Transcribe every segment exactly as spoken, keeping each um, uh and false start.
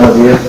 Así es.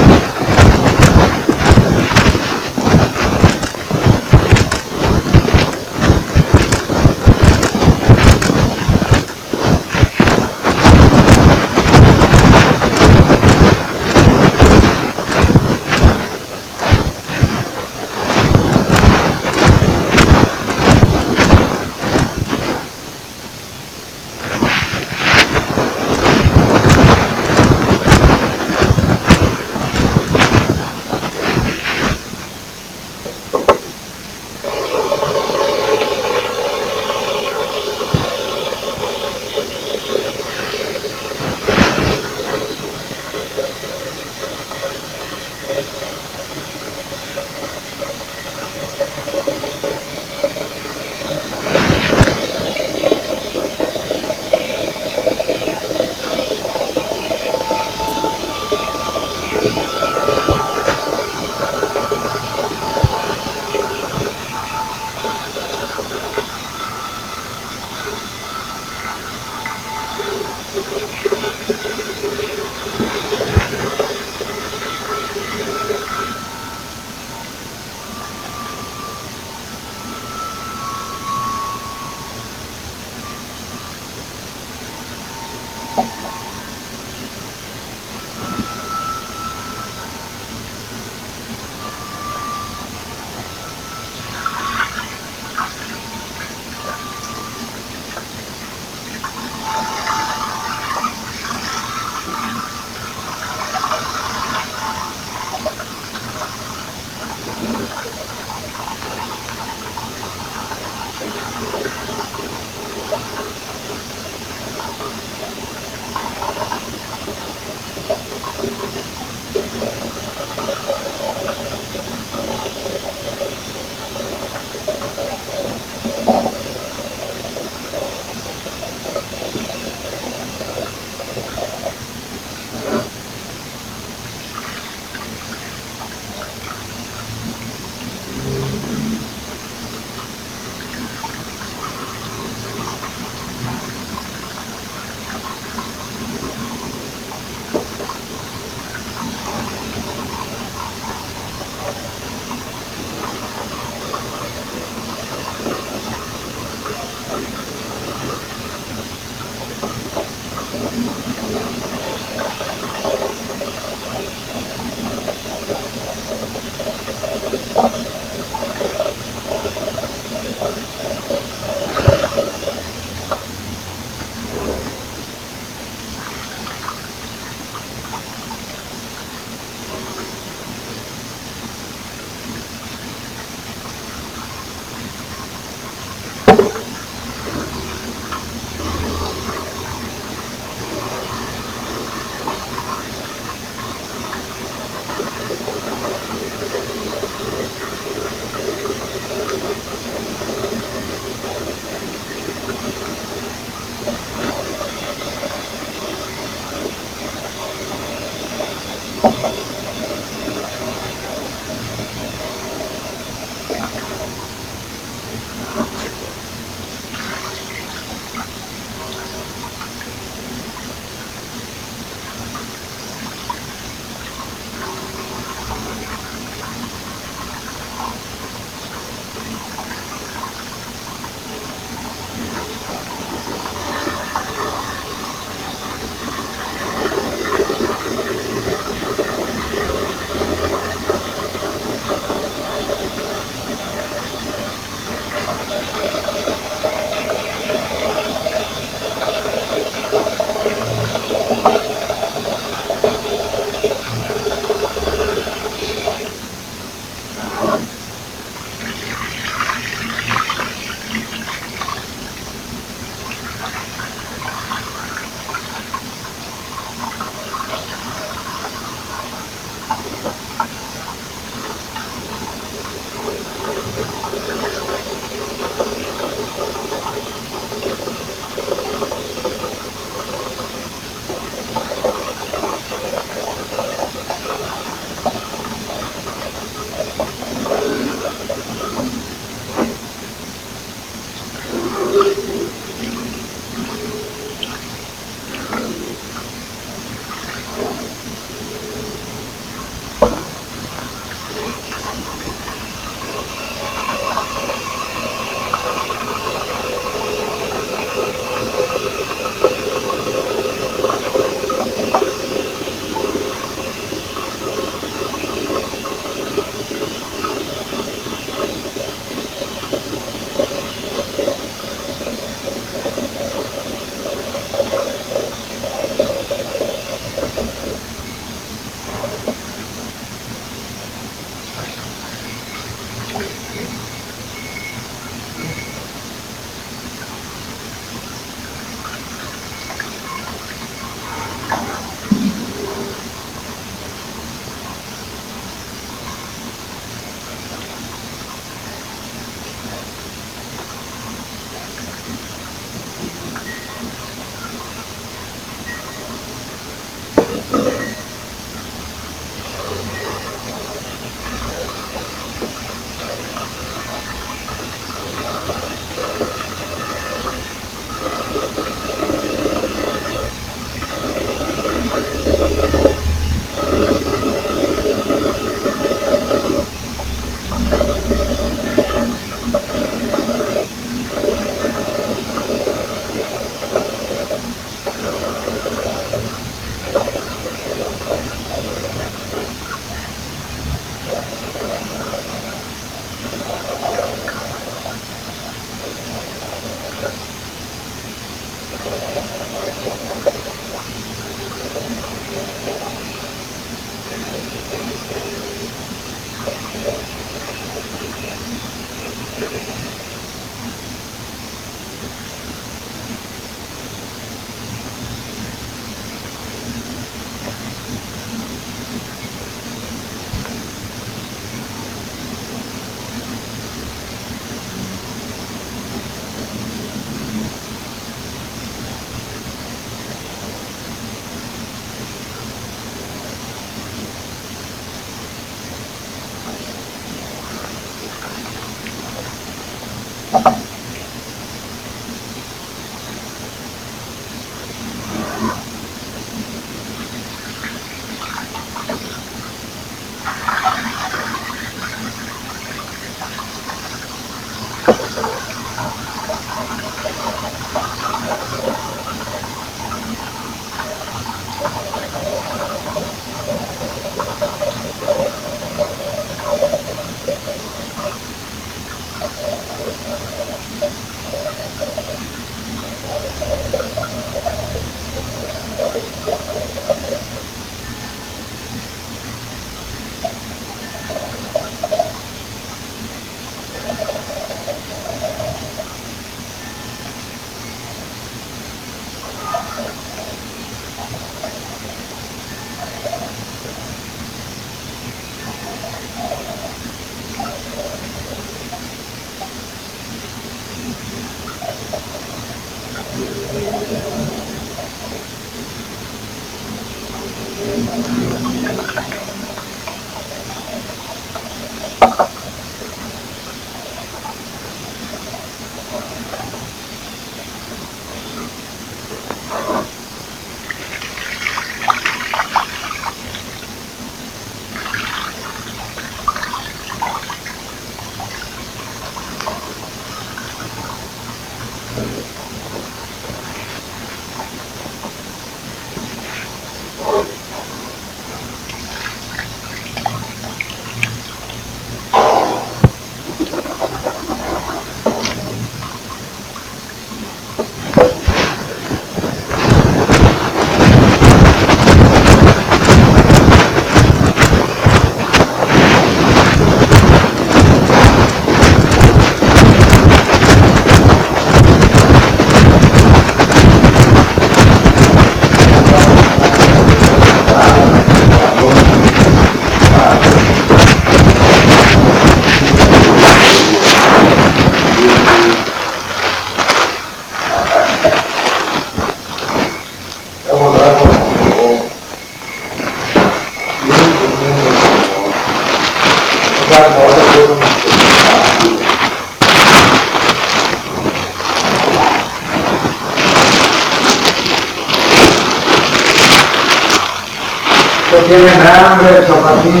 Tienen hambre, zapatín.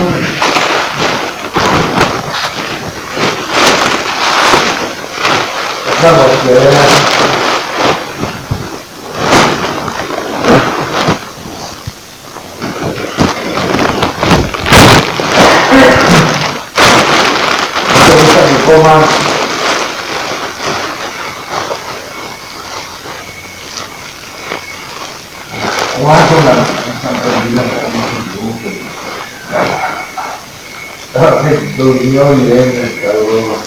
Vamos a ver. ¿Te gusta que comas? ¿Cuánto la están perdiendo? Durmió y ven el cabrón.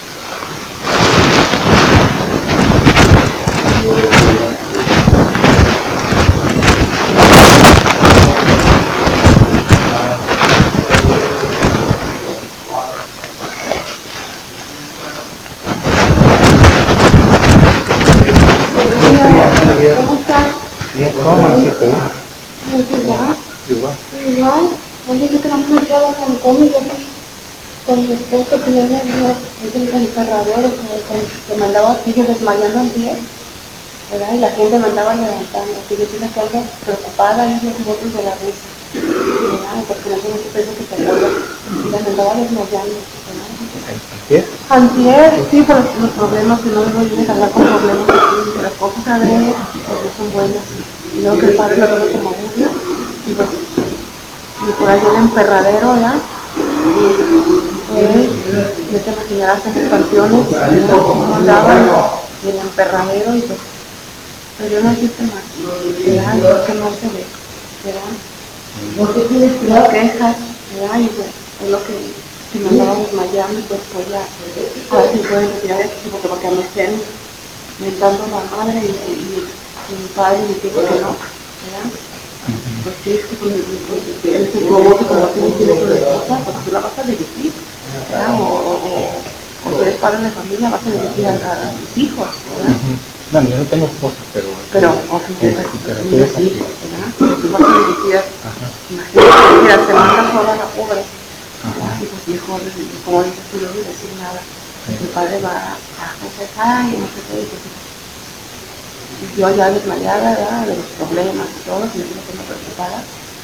¿Cómo estás? Bien, ¿cómo así tú? Igual. Igual. Igual. Oye, yo trabajo en el trabajo con cómico, con mi esposo que yo le digo, es el encerradero que mandaba a pillos desmayando en pie, ¿verdad? Y la gente me andaba levantando, así que yo me quedaba preocupada y los votos de la risa, ¿verdad? Porque no tengo que peso que te acuerdas, y las andaba desmayando, ¿verdad? ¿Antier? Antier, sí, por los problemas que no me voy a hablar con problemas que las cosas adrede, porque son buenas, y luego que el padre lo toma como burla, y pues, y por ahí el emperradero, ¿verdad? Eh, ya te imaginarás en las canciones, cómo andaban, y el emperradero, y pues, pero yo no existe más, ¿verdad? Y es que no se ve, ¿verdad? No quejas, ¿verdad? Y pues, es lo que, si me andaba desmayando, pues voy a, a ver si pueden retirar esto, porque porque me estén mentando la madre y, y, y mi padre y mi tío que no, ¿verdad? Pues sí, es que pues, pues, el psicólogo como tú tienes una esposa, pues tú la vas a dirigir, ¿verdad? O, o, o, o tú eres padre de familia, vas a dirigir a, a tus hijos, ¿verdad? No, yo no tengo esposa, pero... Pero, o sea, sí, pues, sí, pero tú sí, eres sí, aquí. ¿verdad? Tú vas a dirigir, imagínate, mira, se manda sola la pobre, ¿verdad? Y pues hijo, como dices tú, no voy a decir nada. Mi padre va a confesar y no sé qué, y pues, y yo ya desmayada, ¿verdad? De los problemas y todo, y yo me tengo preocupada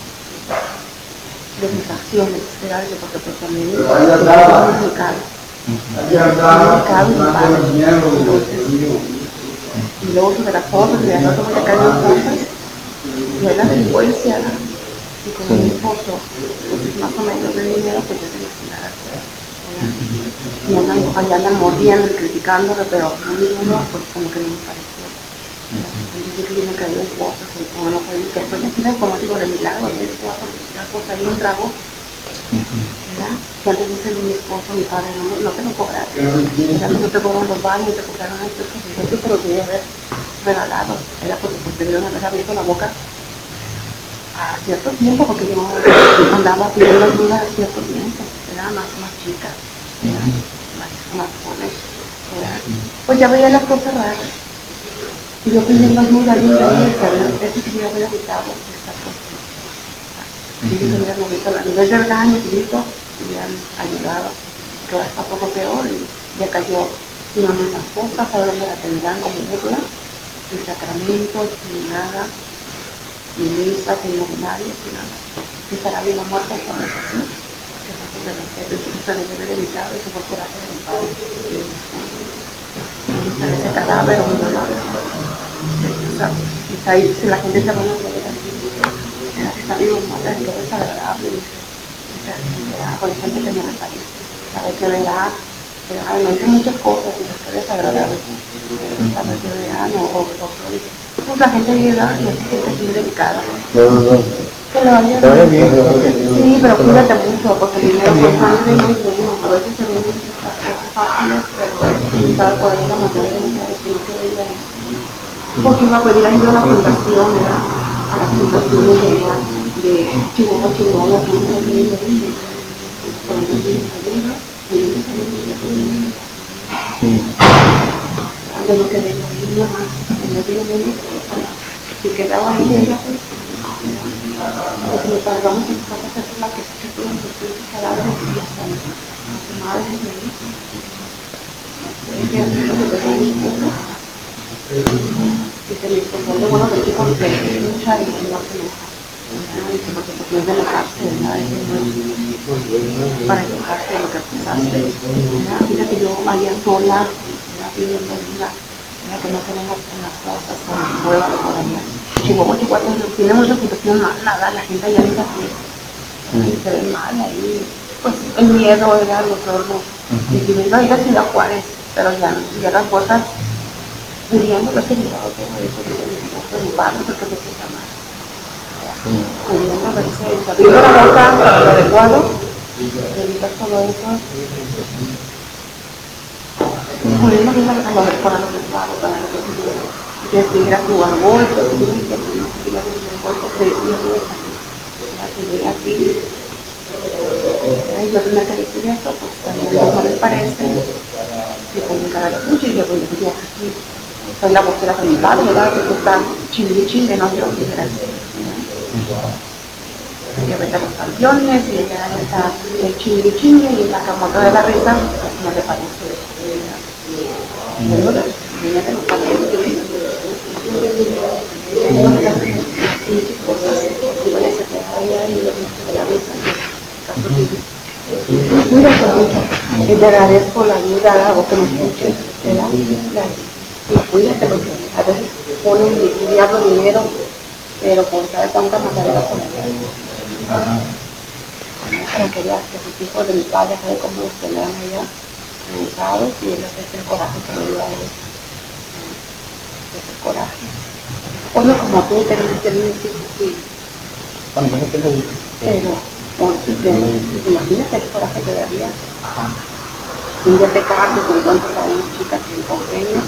de mis acciones, ¿verdad? Porque pues también es muy delicado. Muy delicado mi padre. Entonces, y luego sobre las cosas, y al rato voy a caer en cosas, y hay la delincuencia, ¿no? Y con mi esposo, pues más o menos de dinero, pues ya se imaginará, y andan, allá andan mordiendo y criticándolo, pero a mí uno, pues como que no me pareció. Entonces yo que yo me caí en cosas, y como no fue, que fue metida, como digo, de milagro, a veces va a la cosa ahí un trago, ¿verdad? Que antes dice mi esposo, mi padre, no, no te lo cobraron, ya no te cobran los baños, te cobraron estos cosas, yo te los debía haber regalado, era porque pues debieron haber abierto la boca a cierto tiempo, porque yo andaba pidiendo ayuda a cierto tiempo, era más, más chica, ¿verdad? Más, más joven, ¿verdad? Pues ya veía las cosas raras, y yo pidiendo ayuda, ayuda, ayuda, eso sí me había evitado esta cosa. Y yo hubiera movido la nivel del daño, y me hubieran ayudado. que ahora está un poco peor y ya cayó una de las cosas, a donde la tendrán como burla, ni sacramentos, ni nada, ni misa, ni novenarios, ni nada. Si estará bien la muerte, eso no es así. Que se debe haber evitado, eso fue por hacer el padre. Ese cadáver o no lo está ahí, si la gente se va a ver así, está vivo, mata, es desagradable. Por ejemplo, que me parece, sabe que verá, verá, no hice muchas cosas y es desagradable. Sabe que verá, no, o, o, pues la gente llega y es que es muy delicada. No, no, no. Que lo vaya bien. Sí, pero cuídate mucho, porque el dinero por sangre no es bueno, a veces se ven estas cosas fáciles, pero sabe por ahí la materia de la que no se veía. Porque iba a pedir ayuda a la fundación, ¿verdad? A la fundación de de Chihuahua, Chihuahua, que no se veía. De lo que de los niños más, en el día de hoy, si quedaba ahí ella, pues le pagamos en casa a hacer la que se hizo en los cadáveres y hasta las madres de él. Ella se lo que tenía un poco, y se le hizo de bueno, de que con que lucha y no se enoja. Y que porque no es de la cárcel, ¿verdad? Para enojarte lo que pasaste. Mira que yo vaya sola, pidiendo ayuda, que no tenemos unas cosas con prueba de poder. Chihuahua, Chihuahua, tiene una reputación mala, la gente allá no se hace, se ve mal ahí, pues el miedo era los hornos, y si vengo a ir a Ciudad Juárez, pero ya, ya las cosas muriendo, lo que llevaba todo eso, que mi padre, porque me queda mal. Muriendo, a veces, abrir la boca, lo adecuado, evitar todo eso. Bueno, no viene a lo mejor a lo que hago, para lo que quiero. Que estuviera tu árbol, que estuviera tu árbol, que estuviera aquí. Yo tenía que decir esto, pues también no les parece. Y comunicar a la escucha y yo voy a decir aquí. Soy la vocera de mi padre, ¿verdad? Que está chingue chingue, no quiero que era así. Yo vete a los campeones y ella está el chingue chingue y la camota de la risa, pues no le parece. Y te agradezco la ayuda o que me escuches, ¿verdad? Y cuídate porque a veces ponen un diablo dinero, pero por saber tanta matadera con él. Pero quería que sus hijos de mi padre, sabe cómo los tenían allá. Cansados y él hace el coraje que me dio a él. Ese coraje. Oye, como tú tenés que decir sí. Pero, imagínate el coraje que daría. Un día te casas, te encuentras a una chica que convenio.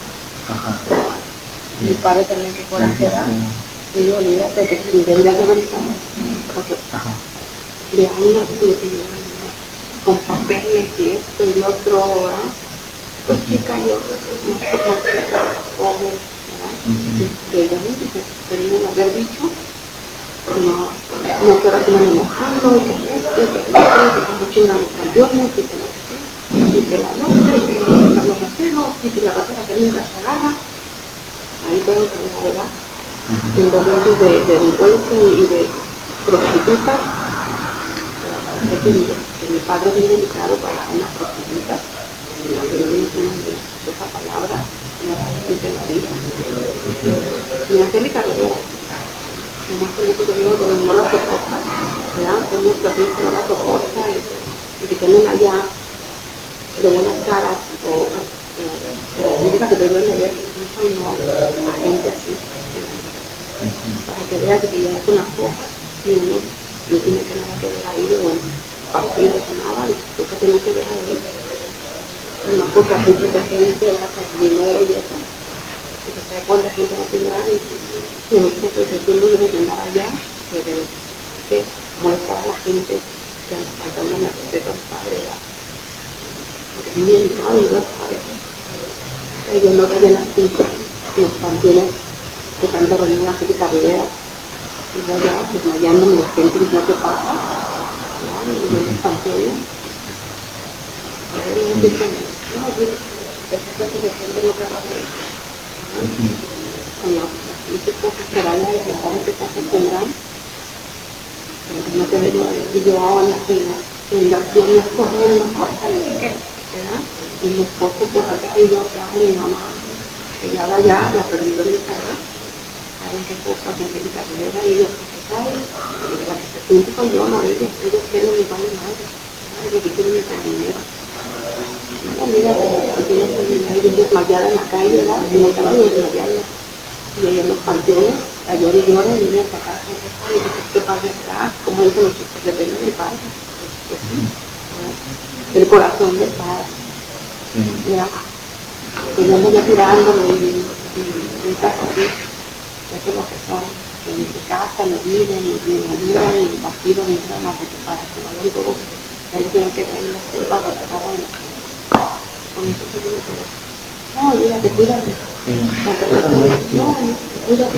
Mi padre también qué coraje da. Y yo, olvídate que si debería de ver porque de años tuve que llevar con papeles y esto y otro, ¿verdad? Pues chica, yo no sé cómo se pobre, ¿verdad? Que yo me dije, querían haber dicho, no, no quiero seguir enojando, y que esto, y que esto, y que estamos chingando campeones, y que no sé qué, y que la noche, y que los rateros, y que la ratera que nunca se agarra, ahí tengo que la verdad, en momentos de delincuencia y de prostitutas, he tenido. Mi padre es muy delicado para una prostituta, y la que no entiende esa palabra, no la dice la vida. Mi Angélica Rivera, lo más bonito que digo, que no la soporta, ¿verdad? Hay muchas veces que no la soporta y, y que tienen allá de buenas caras, o la significa que deben de ver mucho no a gente así, para que vean que ya es una cosa, y uno no tiene que nada que ver ahí de bueno. Partido de nada, y lo que tiene que ver ahí, una poca gente de gente, con dinero y eso, y que se cuánta gente va a tener, y no sé si el tiempo debe andar allá, que debe que molestar a la gente que anda faltando el respeto al padre, porque es muy delicado y no sabe, ellos no tienen las cinco, los panteones que están reunidos la gente carrera, y allá desmayándome la gente y no te pasa. Y los campeones, No, yo, después que depende de lo que haga. Cuando hice cosas que vayan a la hora que se acostumbran, pero que no te veo, y yo ahora en la fila, y las piernas corriendo, cosas, ¿verdad? Y mi esposo, pues acá, y yo acá, mi mamá, que ya va ya, la perdió mi cara, saben qué cosas, gente de carrera, y yo, ¿sabes? Y la que se siente con yo, no, ellos, ellos quieren mi padre madre, ellos quieren mi dinero. No, mira, porque yo estoy desmayada en la calle, ¿verdad? Y no estaba ni desmayada. Y ella en los panteones, a llorar y llorar, y viene a sacar con ese padre, que este padre atrás, como dicen los chicos, depende del padre. Pues sí, el corazón del padre. Mira, que yo me voy tirándolo y y cosas así, eso es lo que son, que ni se casa, ni viven, ni ayudan, ni partido, ni nada más, porque para que vayan todos, ellos tienen que traer las culpas para que hagan con eso se vive todo. No, olvídate, cuídate. No, cuídate.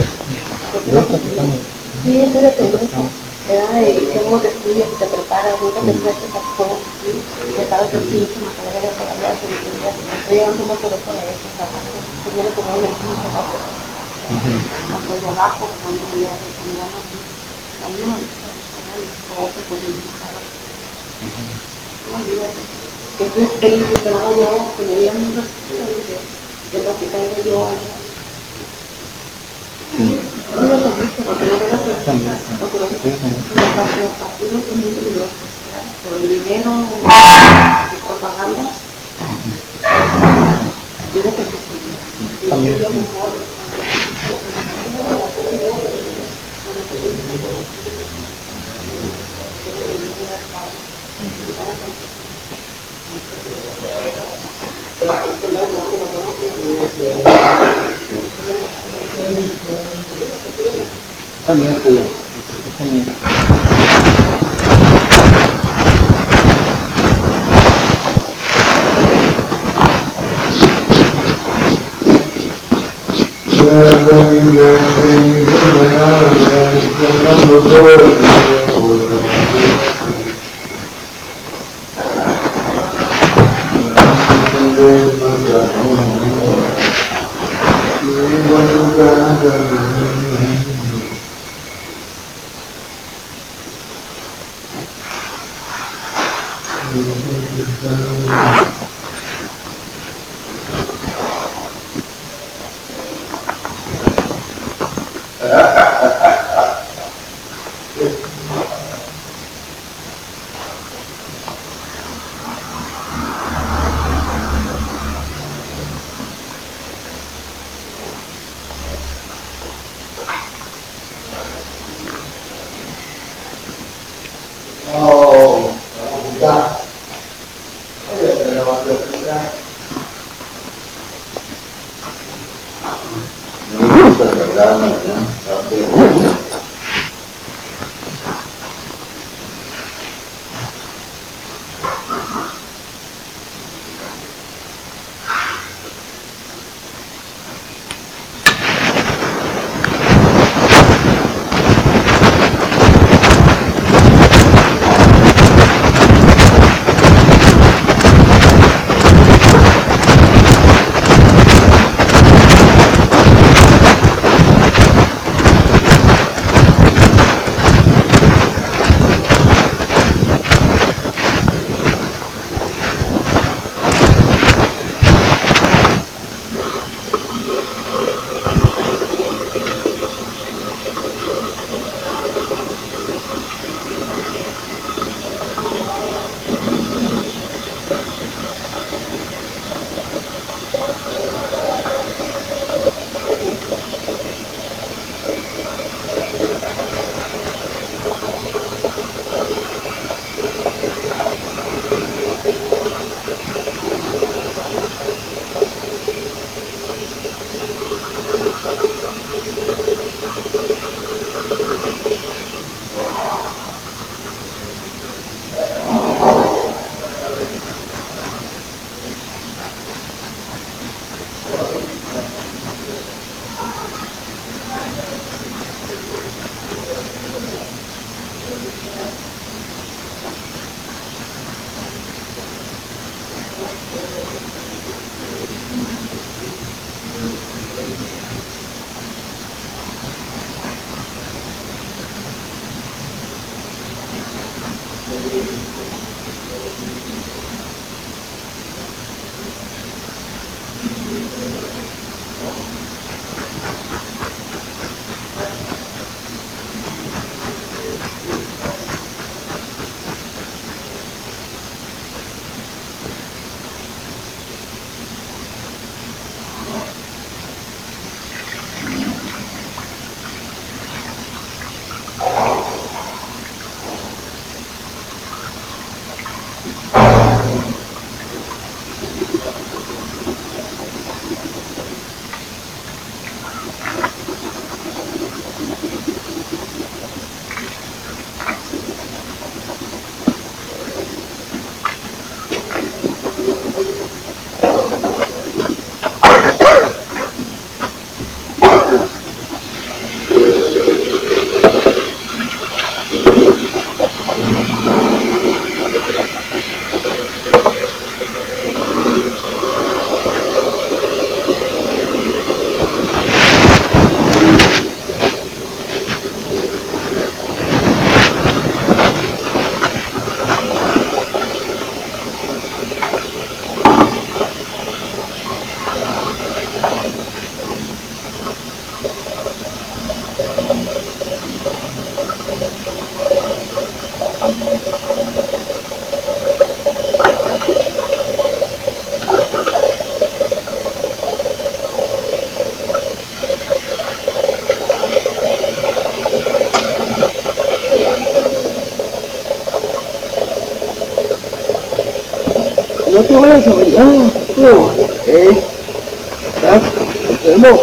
Sí, espérate mucho. ¿Verdad? Y tengo que estudiar, que te preparas, nunca te prestes a todo. Que sabes que sí, que me quedaría para hablar sobre tu vida. Estoy llevando un montón de cosas de eso, que viene como un equipo, ¿no? Cuando de abajo, cuando voy a recomendar a mí, a mí no me gusta todo se puede dibujar. No olvídate. Que es el que no yo, que me veía muy respeto de lo que caigo yo allá. Olvídate mucho, porque no veas que porque los partidos son muy peligrosos. Por el dinero, de propaganda, olvídate que sí. Y yo mejor. También cuida. También. Oh, No te vayas a bailar, tú. ¿Eh? ¿Estás enfermo?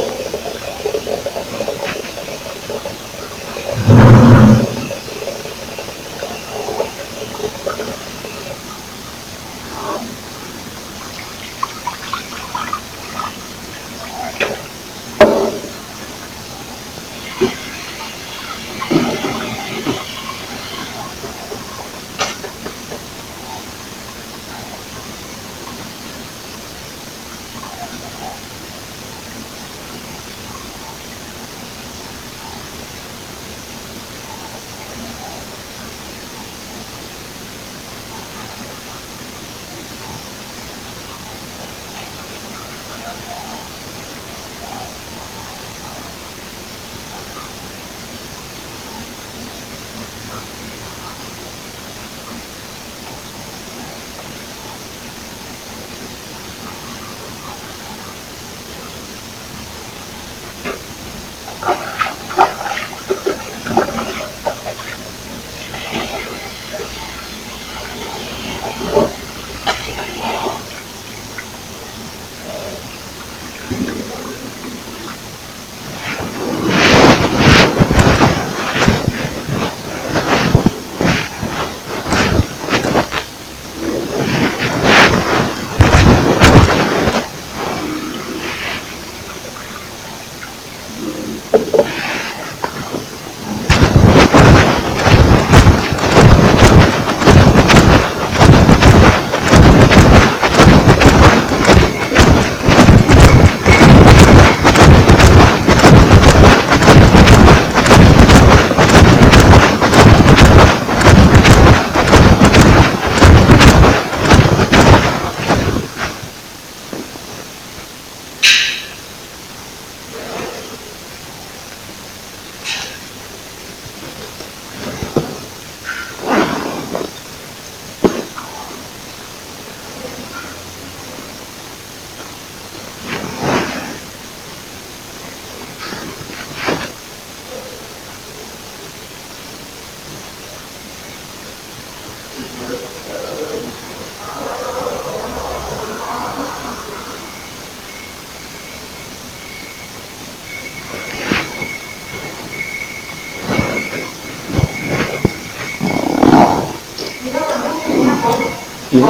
Sí.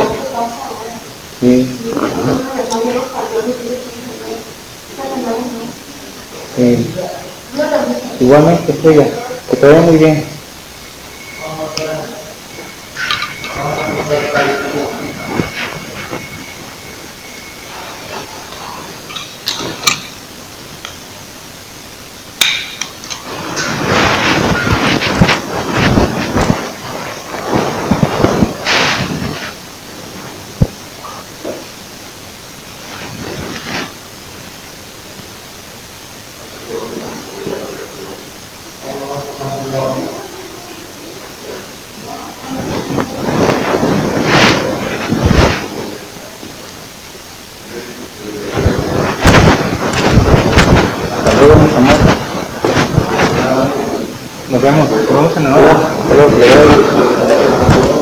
Sí. Sí. Igualmente, Estrella, que te vaya muy bien. Nos vemos, nos vemos en la noche. Hasta luego.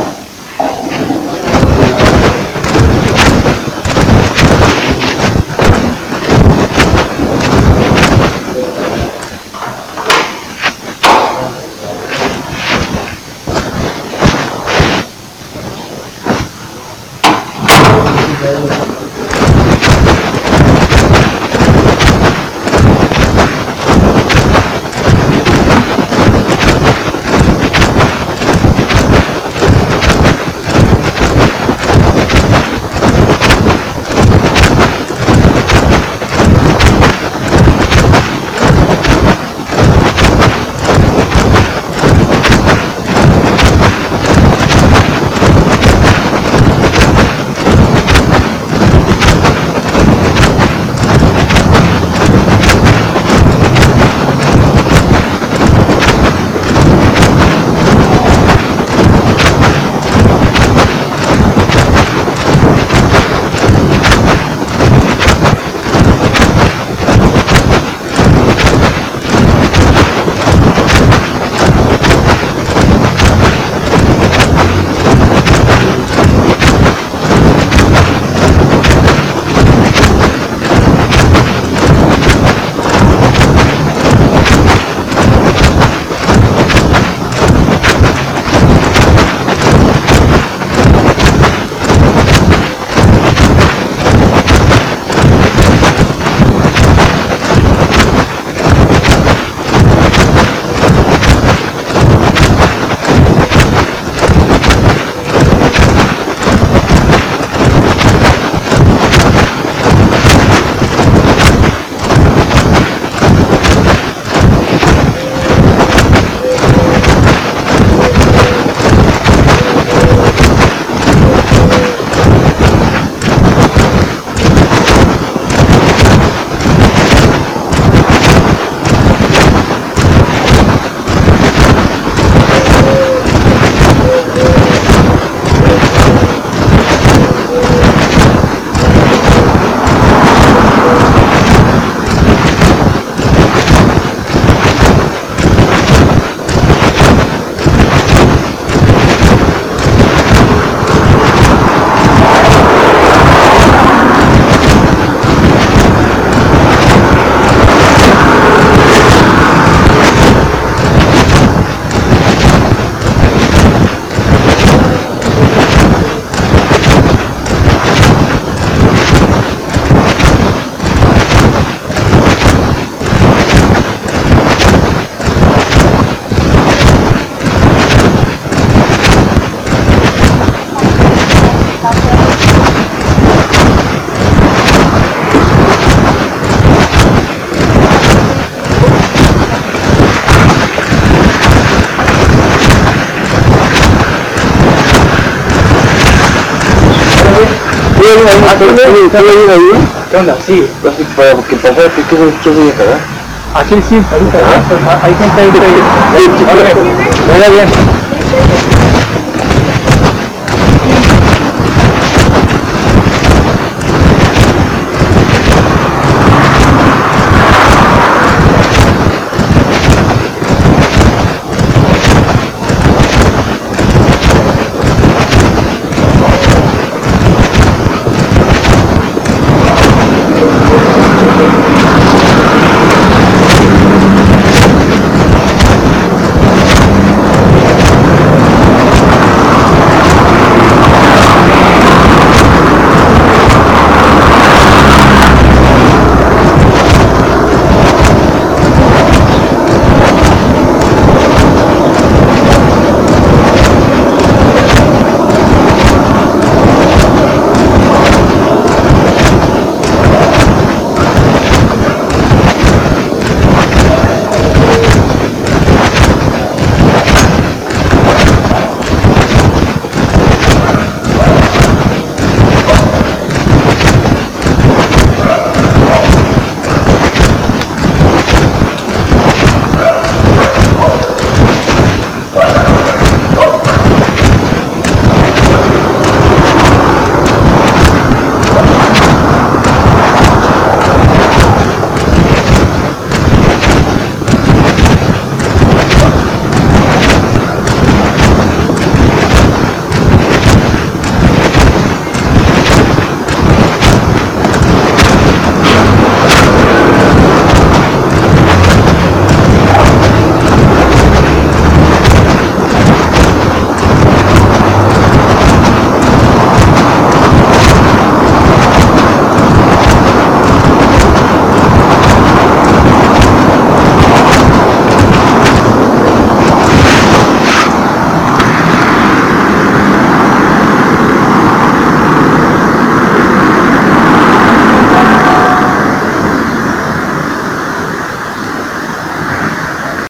¿Qué onda? Sí. ¿Qué pasa? ¿Qué quieres acá? Aquí sí, ahorita. Hay gente ahí. Venga bien.